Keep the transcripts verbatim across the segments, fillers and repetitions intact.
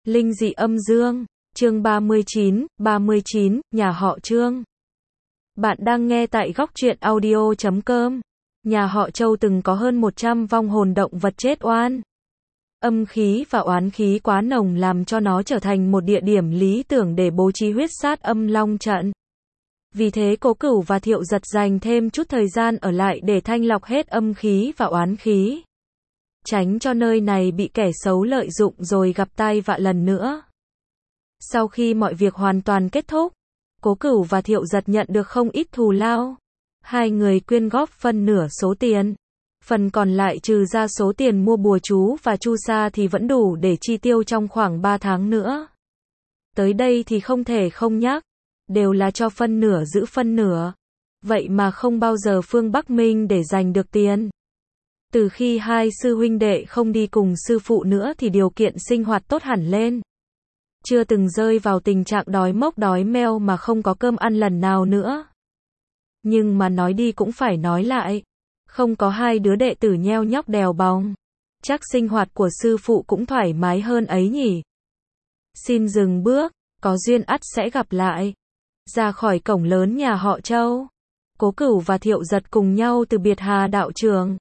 Linh dị âm dương, chương ba mươi chín, ba mươi chín, nhà họ Trương. Bạn đang nghe tại góc truyện audio chấm com. Nhà họ Châu từng có hơn một trăm vong hồn động vật chết oan. Âm khí và oán khí quá nồng làm cho nó trở thành một địa điểm lý tưởng để bố trí huyết sát âm long trận. Vì thế Cố Cửu và Thiệu Giật dành thêm chút thời gian ở lại để thanh lọc hết âm khí và oán khí. Tránh cho nơi này bị kẻ xấu lợi dụng rồi gặp tai vạ lần nữa. Sau khi mọi việc hoàn toàn kết thúc, Cố Cửu và Thiệu Giật nhận được không ít thù lao. Hai người quyên góp phân nửa số tiền. Phần còn lại trừ ra số tiền mua bùa chú và chu sa thì vẫn đủ để chi tiêu trong khoảng ba tháng nữa. Tới đây thì không thể không nhắc, đều là cho phân nửa giữ phân nửa. Vậy mà không bao giờ Phương Bắc Minh để giành được tiền. Từ khi hai sư huynh đệ không đi cùng sư phụ nữa thì điều kiện sinh hoạt tốt hẳn lên. Chưa từng rơi vào tình trạng đói mốc đói meo mà không có cơm ăn lần nào nữa. Nhưng mà nói đi cũng phải nói lại. Không có hai đứa đệ tử nheo nhóc đèo bòng. Chắc sinh hoạt của sư phụ cũng thoải mái hơn ấy nhỉ. Xin dừng bước, có duyên ắt sẽ gặp lại. Ra khỏi cổng lớn nhà họ Châu, Cố Cửu và Thiệu Giật cùng nhau từ biệt Hà đạo trưởng.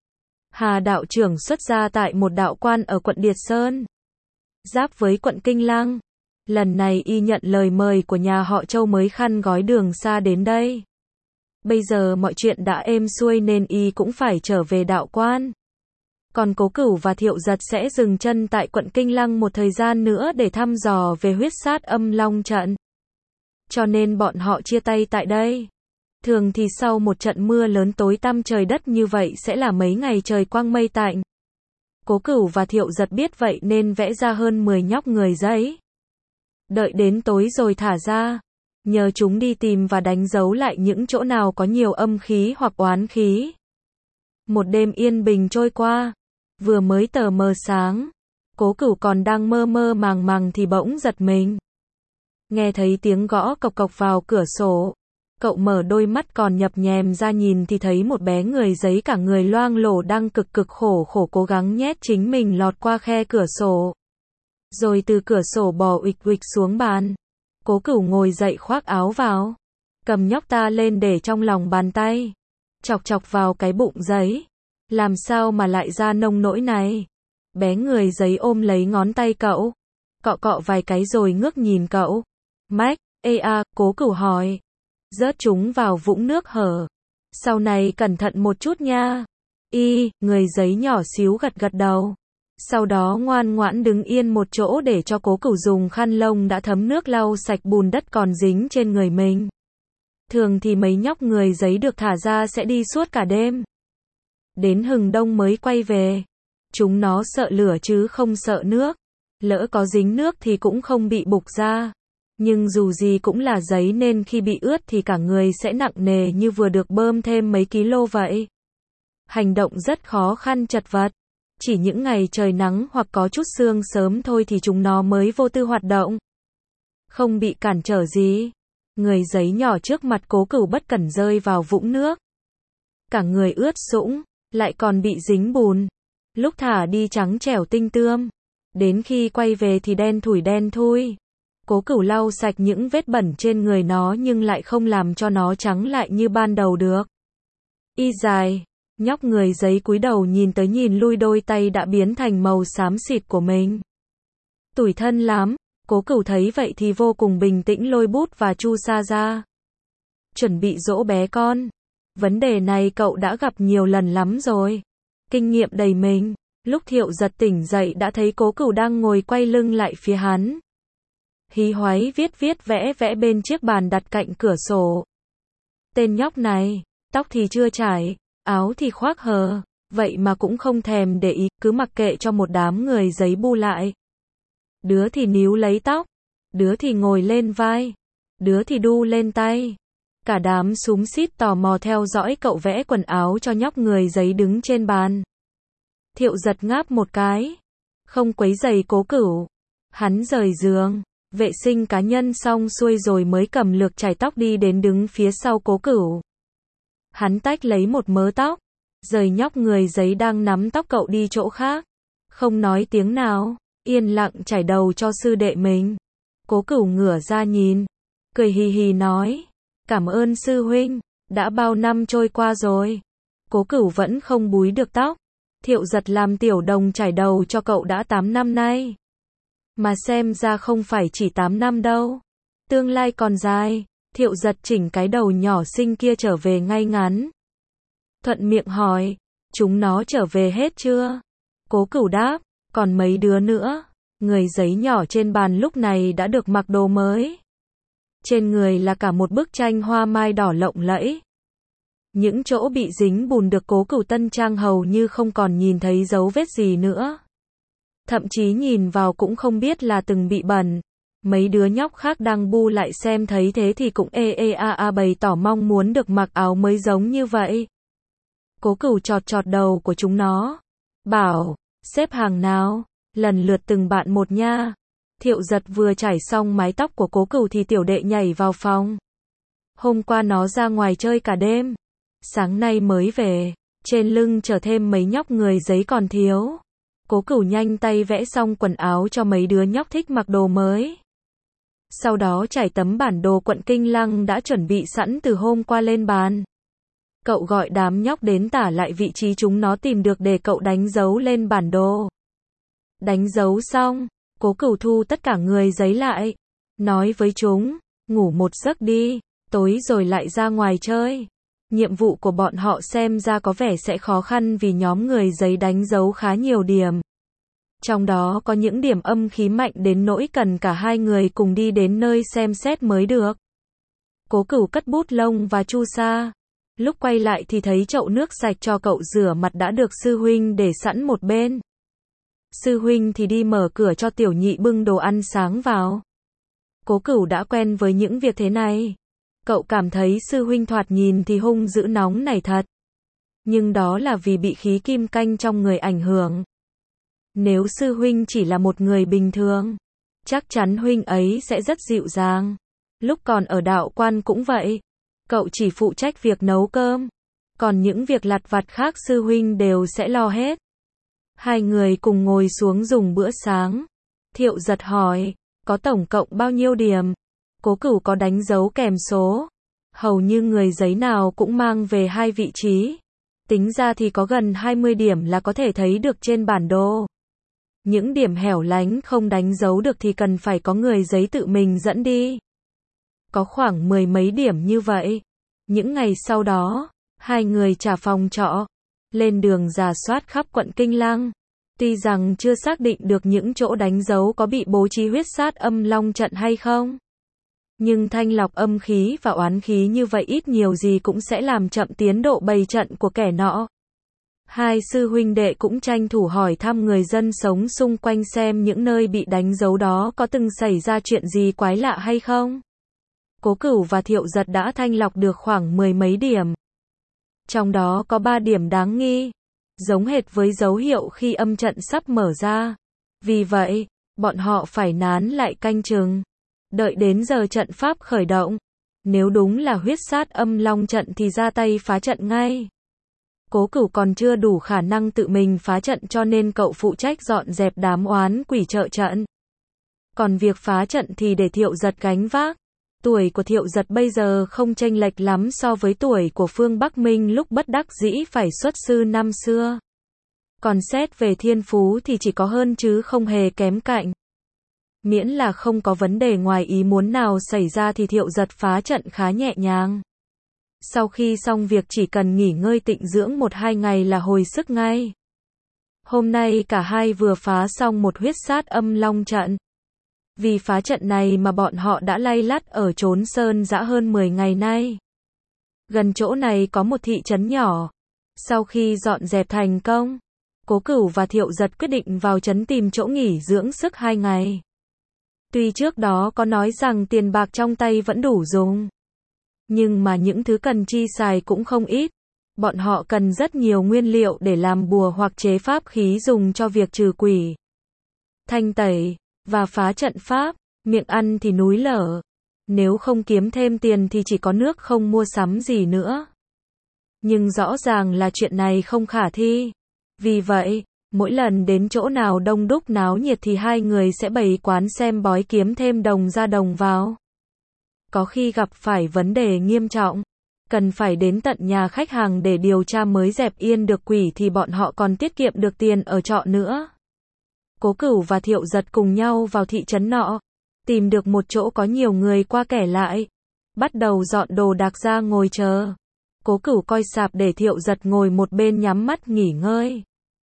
Hà đạo trưởng xuất gia tại một đạo quan ở quận Điệt Sơn, giáp với quận Kinh Lăng. Lần này y nhận lời mời của nhà họ Châu mới khăn gói đường xa đến đây. Bây giờ mọi chuyện đã êm xuôi nên y cũng phải trở về đạo quan. Còn Cố Cửu và Thiệu Giật sẽ dừng chân tại quận Kinh Lăng một thời gian nữa để thăm dò về huyết sát âm long trận. Cho nên bọn họ chia tay tại đây. Thường thì sau một trận mưa lớn tối tăm trời đất như vậy sẽ là mấy ngày trời quang mây tạnh. Cố Cửu và Thiệu Giật biết vậy nên vẽ ra hơn mười nhóc người giấy. Đợi đến tối rồi thả ra. Nhờ chúng đi tìm và đánh dấu lại những chỗ nào có nhiều âm khí hoặc oán khí. Một đêm yên bình trôi qua. Vừa mới tờ mờ sáng. Cố Cửu còn đang mơ mơ màng màng thì bỗng giật mình. Nghe thấy tiếng gõ cộc cộc vào cửa sổ. Cậu mở đôi mắt còn nhập nhèm ra nhìn thì thấy một bé người giấy cả người loang lổ đang cực cực khổ khổ cố gắng nhét chính mình lọt qua khe cửa sổ. Rồi từ cửa sổ bò uịch uịch xuống bàn. Cố Cửu ngồi dậy khoác áo vào. Cầm nhóc ta lên để trong lòng bàn tay. Chọc chọc vào cái bụng giấy. Làm sao mà lại ra nông nỗi này? Bé người giấy ôm lấy ngón tay cậu. Cọ cọ vài cái rồi ngước nhìn cậu. Mách, ê à, Cố Cửu hỏi. Rớt chúng vào vũng nước hở. Sau này cẩn thận một chút nha. Y, người giấy nhỏ xíu gật gật đầu. Sau đó ngoan ngoãn đứng yên một chỗ để cho Cố Cửu dùng khăn lông đã thấm nước lau sạch bùn đất còn dính trên người mình. Thường thì mấy nhóc người giấy được thả ra sẽ đi suốt cả đêm. Đến hừng đông mới quay về. Chúng nó sợ lửa chứ không sợ nước. Lỡ có dính nước thì cũng không bị bục ra. Nhưng dù gì cũng là giấy nên khi bị ướt thì cả người sẽ nặng nề như vừa được bơm thêm mấy ký-lô vậy. Hành động rất khó khăn chật vật. Chỉ những ngày trời nắng hoặc có chút sương sớm thôi thì chúng nó mới vô tư hoạt động. Không bị cản trở gì. Người giấy nhỏ trước mặt Cố Cửu bất cẩn rơi vào vũng nước. Cả người ướt sũng, lại còn bị dính bùn. Lúc thả đi trắng trẻo tinh tươm. Đến khi quay về thì đen thủi đen thui. Cố Cửu lau sạch những vết bẩn trên người nó nhưng lại không làm cho nó trắng lại như ban đầu được. Y dài. Nhóc người giấy cúi đầu nhìn tới nhìn lui đôi tay đã biến thành màu xám xịt của mình. Tủi thân lắm. Cố Cửu thấy vậy thì vô cùng bình tĩnh lôi bút và chu sa ra. Chuẩn bị dỗ bé con. Vấn đề này cậu đã gặp nhiều lần lắm rồi. Kinh nghiệm đầy mình. Lúc Thiệu Giật tỉnh dậy đã thấy Cố Cửu đang ngồi quay lưng lại phía hắn. Hí hoáy viết viết vẽ vẽ bên chiếc bàn đặt cạnh cửa sổ. Tên nhóc này, tóc thì chưa trải, áo thì khoác hờ, vậy mà cũng không thèm để ý, cứ mặc kệ cho một đám người giấy bu lại. Đứa thì níu lấy tóc, đứa thì ngồi lên vai, đứa thì đu lên tay. Cả đám xúm xít tò mò theo dõi cậu vẽ quần áo cho nhóc người giấy đứng trên bàn. Thiệu Giật ngáp một cái, không quấy rầy Cố Cửu. Hắn rời giường, vệ sinh cá nhân xong xuôi rồi mới cầm lược chải tóc đi đến đứng phía sau Cố Cửu. Hắn tách lấy một mớ tóc, rời nhóc người giấy đang nắm tóc cậu đi chỗ khác. Không nói tiếng nào. yên lặng chải đầu cho sư đệ mình. Cố Cửu ngửa ra nhìn, cười hì hì nói, cảm ơn sư huynh, đã bao năm trôi qua rồi. Cố Cửu vẫn không búi được tóc. Thiệu Giật làm tiểu đồng chải đầu cho cậu đã tám năm nay. Mà xem ra không phải chỉ tám năm đâu. Tương lai còn dài. Thiệu Giật chỉnh cái đầu nhỏ xinh kia trở về ngay ngắn. Thuận miệng hỏi, chúng nó trở về hết chưa? Cố Cửu đáp, còn mấy đứa nữa. Người giấy nhỏ trên bàn lúc này đã được mặc đồ mới. Trên người là cả một bức tranh hoa mai đỏ lộng lẫy. Những chỗ bị dính bùn được Cố Cửu tân trang hầu như không còn nhìn thấy dấu vết gì nữa. Thậm chí nhìn vào cũng không biết là từng bị bẩn. Mấy đứa nhóc khác đang bu lại xem thấy thế thì cũng ê ê a a bày tỏ mong muốn được mặc áo mới giống như vậy. Cố Cửu chọt chọt đầu của chúng nó. Bảo, xếp hàng nào, lần lượt từng bạn một nha. Thiệu Giật vừa chải xong mái tóc của Cố Cửu thì tiểu đệ nhảy vào phòng. Hôm qua nó ra ngoài chơi cả đêm. Sáng nay mới về, trên lưng chở thêm mấy nhóc người giấy còn thiếu. Cố Cửu nhanh tay vẽ xong quần áo cho mấy đứa nhóc thích mặc đồ mới. Sau đó trải tấm bản đồ quận Kinh Lăng đã chuẩn bị sẵn từ hôm qua lên bàn. Cậu gọi đám nhóc đến tả lại vị trí chúng nó tìm được để cậu đánh dấu lên bản đồ. Đánh dấu xong, Cố Cửu thu tất cả người giấy lại. Nói với chúng, ngủ một giấc đi, tối rồi lại ra ngoài chơi. Nhiệm vụ của bọn họ xem ra có vẻ sẽ khó khăn vì nhóm người giấy đánh dấu khá nhiều điểm. Trong đó có những điểm âm khí mạnh đến nỗi cần cả hai người cùng đi đến nơi xem xét mới được. Cố Cửu cất bút lông và chu sa. Lúc quay lại thì thấy chậu nước sạch cho cậu rửa mặt đã được sư huynh để sẵn một bên. Sư huynh thì đi mở cửa cho tiểu nhị bưng đồ ăn sáng vào. Cố Cửu đã quen với những việc thế này. Cậu cảm thấy sư huynh thoạt nhìn thì hung dữ nóng nảy thật. Nhưng đó là vì bị khí kim canh trong người ảnh hưởng. Nếu sư huynh chỉ là một người bình thường, chắc chắn huynh ấy sẽ rất dịu dàng. Lúc còn ở đạo quan cũng vậy. Cậu chỉ phụ trách việc nấu cơm. Còn những việc lặt vặt khác sư huynh đều sẽ lo hết. Hai người cùng ngồi xuống dùng bữa sáng. Thiệu Giật hỏi, có tổng cộng bao nhiêu điểm? Cố Cửu có đánh dấu kèm số. Hầu như người giấy nào cũng mang về hai vị trí. Tính ra thì có gần hai mươi điểm là có thể thấy được trên bản đồ. Những điểm hẻo lánh không đánh dấu được thì cần phải có người giấy tự mình dẫn đi. Có khoảng mười mấy điểm như vậy. Những ngày sau đó, hai người trả phòng trọ, lên đường rà soát khắp quận Kinh Lăng. Tuy rằng chưa xác định được những chỗ đánh dấu có bị bố trí huyết sát âm long trận hay không. Nhưng thanh lọc âm khí và oán khí như vậy ít nhiều gì cũng sẽ làm chậm tiến độ bày trận của kẻ nọ. Hai sư huynh đệ cũng tranh thủ hỏi thăm người dân sống xung quanh xem những nơi bị đánh dấu đó có từng xảy ra chuyện gì quái lạ hay không. Cố Cửu và Thiệu Giật đã thanh lọc được khoảng mười mấy điểm. Trong đó có ba điểm đáng nghi, giống hệt với dấu hiệu khi âm trận sắp mở ra. Vì vậy, bọn họ phải nán lại canh chừng, đợi đến giờ trận pháp khởi động. Nếu đúng là huyết sát âm long trận thì ra tay phá trận ngay. Cố Cửu còn chưa đủ khả năng tự mình phá trận cho nên cậu phụ trách dọn dẹp đám oán quỷ trợ trận. Còn việc phá trận thì để Thiệu Giật gánh vác. Tuổi của Thiệu Giật bây giờ không chênh lệch lắm so với tuổi của Phương Bắc Minh lúc bất đắc dĩ phải xuất sư năm xưa. Còn xét về thiên phú thì chỉ có hơn chứ không hề kém cạnh. Miễn là không có vấn đề ngoài ý muốn nào xảy ra thì Thiệu Giật phá trận khá nhẹ nhàng. Sau khi xong việc chỉ cần nghỉ ngơi tịnh dưỡng một hai ngày là hồi sức ngay. Hôm nay cả hai vừa phá xong một huyết sát âm long trận. Vì phá trận này mà bọn họ đã lay lắt ở chốn sơn dã hơn mười ngày nay. Gần chỗ này có một thị trấn nhỏ. Sau khi dọn dẹp thành công, Cố Cửu và Thiệu Giật quyết định vào trấn tìm chỗ nghỉ dưỡng sức hai ngày. Tuy trước đó có nói rằng tiền bạc trong tay vẫn đủ dùng, nhưng mà những thứ cần chi xài cũng không ít. Bọn họ cần rất nhiều nguyên liệu để làm bùa hoặc chế pháp khí dùng cho việc trừ quỷ, thanh tẩy và phá trận pháp. Miệng ăn thì núi lở. Nếu không kiếm thêm tiền thì chỉ có nước không mua sắm gì nữa. Nhưng rõ ràng là chuyện này không khả thi. Vì vậy, Mỗi lần đến chỗ nào đông đúc náo nhiệt thì hai người sẽ bày quán xem bói kiếm thêm đồng ra đồng vào. Có khi gặp phải vấn đề nghiêm trọng, cần phải đến tận nhà khách hàng để điều tra mới dẹp yên được quỷ thì bọn họ còn tiết kiệm được tiền ở trọ nữa. Cố Cửu và Thiệu Giật cùng nhau vào thị trấn nọ, tìm được một chỗ có nhiều người qua kẻ lại, bắt đầu dọn đồ đạc ra ngồi chờ. Cố Cửu coi sạp để Thiệu Giật ngồi một bên nhắm mắt nghỉ ngơi.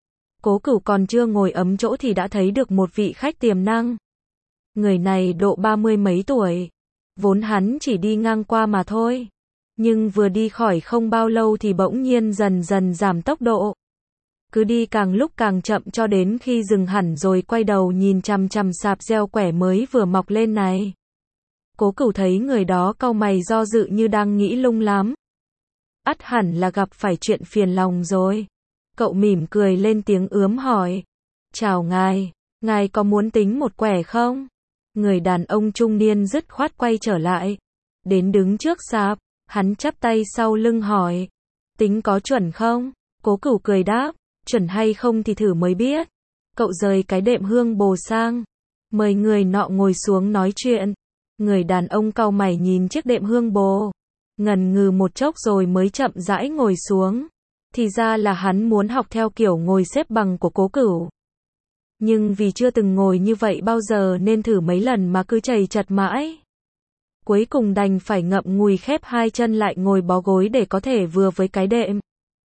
Cố Cửu còn chưa ngồi ấm chỗ thì đã thấy được một vị khách tiềm năng. Người này độ ba mươi mấy tuổi, vốn hắn chỉ đi ngang qua mà thôi, nhưng vừa đi khỏi không bao lâu thì bỗng nhiên dần dần giảm tốc độ. Cứ đi càng lúc càng chậm cho đến khi dừng hẳn rồi quay đầu nhìn chằm chằm sạp gieo quẻ mới vừa mọc lên này. Cố Cửu thấy người đó cau mày do dự như đang nghĩ lung lắm. Ắt hẳn là gặp phải chuyện phiền lòng rồi. Cậu mỉm cười lên tiếng ướm hỏi. Chào ngài, ngài có muốn tính một quẻ không? Người đàn ông trung niên dứt khoát quay trở lại. Đến đứng trước sạp, hắn chắp tay sau lưng hỏi. Tính có chuẩn không? Cố Cửu cười đáp. Chuẩn hay không thì thử mới biết. Cậu rời cái đệm hương bồ sang, mời người nọ ngồi xuống nói chuyện. Người đàn ông cau mày nhìn chiếc đệm hương bồ, ngần ngừ một chốc rồi mới chậm rãi ngồi xuống. Thì ra là hắn muốn học theo kiểu ngồi xếp bằng của Cố Cửu. Nhưng vì chưa từng ngồi như vậy bao giờ nên thử mấy lần mà cứ chầy chật mãi. Cuối cùng đành phải ngậm ngùi khép hai chân lại ngồi bó gối để có thể vừa với cái đệm.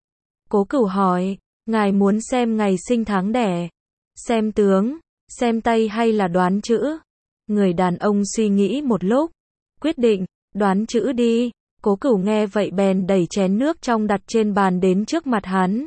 Cố Cửu hỏi, ngài muốn xem ngày sinh tháng đẻ, xem tướng, xem tay hay là đoán chữ? Người đàn ông suy nghĩ một lúc, quyết định, đoán chữ đi. Cố Cửu nghe vậy bèn đẩy chén nước trong đặt trên bàn đến trước mặt hắn.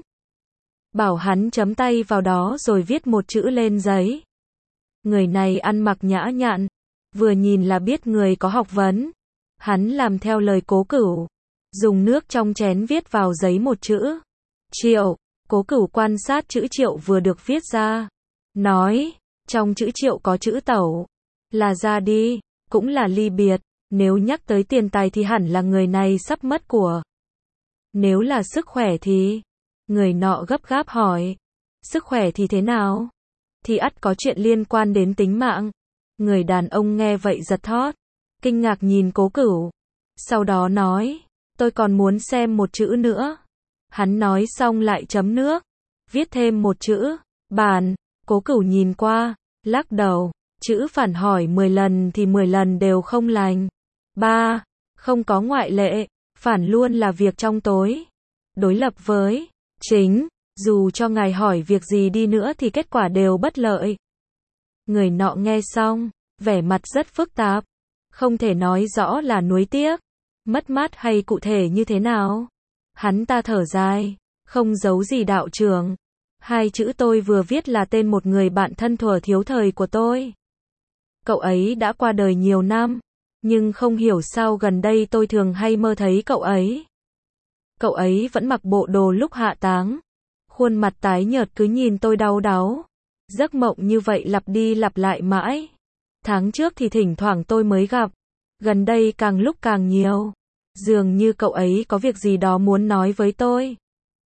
Bảo hắn chấm tay vào đó rồi viết một chữ lên giấy. Người này ăn mặc nhã nhặn, vừa nhìn là biết người có học vấn. Hắn làm theo lời Cố Cửu, dùng nước trong chén viết vào giấy một chữ. Triệu. Cố Cửu quan sát chữ Triệu vừa được viết ra, nói, trong chữ Triệu có chữ Tẩu, là ra đi, cũng là ly biệt, nếu nhắc tới tiền tài thì hẳn là người này sắp mất của. Nếu là sức khỏe thì, người nọ gấp gáp hỏi, sức khỏe thì thế nào? Thì ắt có chuyện liên quan đến tính mạng. Người đàn ông nghe vậy giật thót, kinh ngạc nhìn Cố Cửu, sau đó nói, tôi còn muốn xem một chữ nữa. Hắn nói xong lại chấm nước, viết thêm một chữ, bàn. Cố Cửu nhìn qua, lắc đầu, chữ phản hỏi mười lần thì mười lần đều không lành. Ba, không có ngoại lệ, phản luôn là việc trong tối. Đối lập với chính, dù cho ngài hỏi việc gì đi nữa thì kết quả đều bất lợi. Người nọ nghe xong, vẻ mặt rất phức tạp, không thể nói rõ là nuối tiếc, mất mát hay cụ thể như thế nào. Hắn ta thở dài, không giấu gì đạo trưởng. Hai chữ tôi vừa viết là tên một người bạn thân thuở thiếu thời của tôi. Cậu ấy đã qua đời nhiều năm, nhưng không hiểu sao gần đây tôi thường hay mơ thấy cậu ấy. Cậu ấy vẫn mặc bộ đồ lúc hạ táng, khuôn mặt tái nhợt cứ nhìn tôi đau đáu. Giấc mộng như vậy lặp đi lặp lại mãi. Tháng trước thì thỉnh thoảng tôi mới gặp, gần đây càng lúc càng nhiều. Dường như cậu ấy có việc gì đó muốn nói với tôi,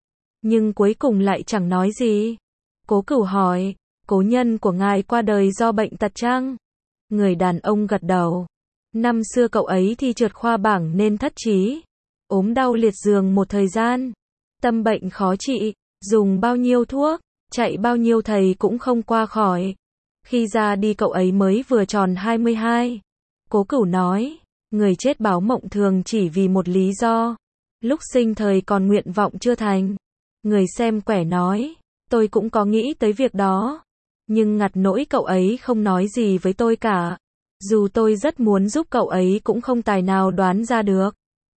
nhưng cuối cùng lại chẳng nói gì. Cố Cửu hỏi, cố nhân của ngài qua đời do bệnh tật chăng? Người đàn ông gật đầu. Năm xưa cậu ấy thi trượt khoa bảng nên thất trí, ốm đau liệt giường một thời gian, tâm bệnh khó trị, dùng bao nhiêu thuốc, chạy bao nhiêu thầy cũng không qua khỏi. Khi ra đi cậu ấy mới vừa tròn hai mươi hai. Cố Cửu nói, người chết báo mộng thường chỉ vì một lý do, lúc sinh thời còn nguyện vọng chưa thành. Người xem quẻ nói, tôi cũng có nghĩ tới việc đó, nhưng ngặt nỗi cậu ấy không nói gì với tôi cả. Dù tôi rất muốn giúp cậu ấy cũng không tài nào đoán ra được.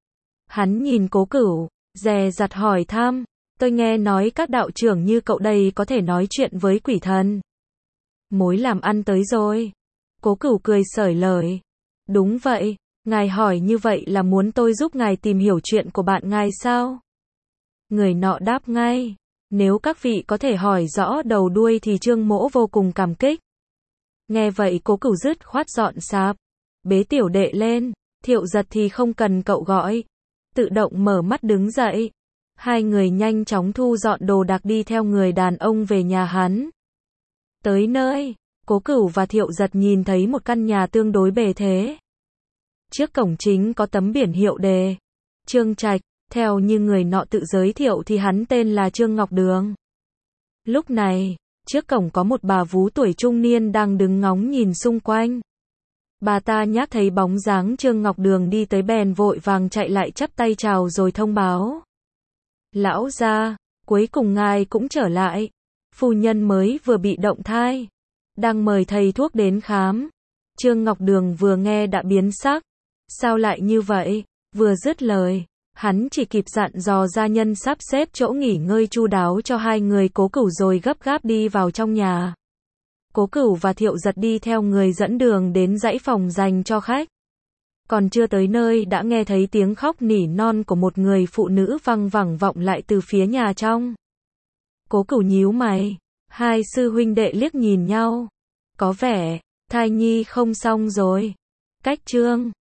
Hắn nhìn Cố Cửu, dè dặt hỏi thăm, tôi nghe nói các đạo trưởng như cậu đây có thể nói chuyện với quỷ thần. Mối làm ăn tới rồi. Cố Cửu cười xởi lời, đúng vậy, ngài hỏi như vậy là muốn tôi giúp ngài tìm hiểu chuyện của bạn ngài sao? Người nọ đáp ngay, nếu các vị có thể hỏi rõ đầu đuôi thì Trương Mỗ vô cùng cảm kích. Nghe vậy Cố Cửu dứt khoát dọn sạp, bế tiểu đệ lên. Thiệu Giật thì không cần cậu gọi, tự động mở mắt đứng dậy. Hai người nhanh chóng thu dọn đồ đạc đi theo người đàn ông về nhà hắn. Tới nơi, Cố Cửu và Thiệu Giật nhìn thấy một căn nhà tương đối bề thế. Trước cổng chính có tấm biển hiệu đề Trương Trạch, theo như người nọ tự giới thiệu thì hắn tên là Trương Ngọc Đường. Lúc này, trước cổng có một bà vú tuổi trung niên đang đứng ngóng nhìn xung quanh. Bà ta nhác thấy bóng dáng Trương Ngọc Đường đi tới bèn vội vàng chạy lại chắp tay chào rồi thông báo. Lão gia, cuối cùng ngài cũng trở lại. Phu nhân mới vừa bị động thai, đang mời thầy thuốc đến khám. Trương Ngọc Đường vừa nghe đã biến sắc. Sao lại như vậy? Vừa dứt lời, hắn chỉ kịp dặn dò gia nhân sắp xếp chỗ nghỉ ngơi chu đáo cho hai người Cố Cửu rồi gấp gáp đi vào trong nhà. Cố Cửu và Thiệu Giật đi theo người dẫn đường đến dãy phòng dành cho khách. Còn chưa tới nơi đã nghe thấy tiếng khóc nỉ non của một người phụ nữ văng vẳng vọng lại từ phía nhà trong. Cố Cửu nhíu mày, hai sư huynh đệ liếc nhìn nhau. Có vẻ, thai nhi không xong rồi. Cách Trương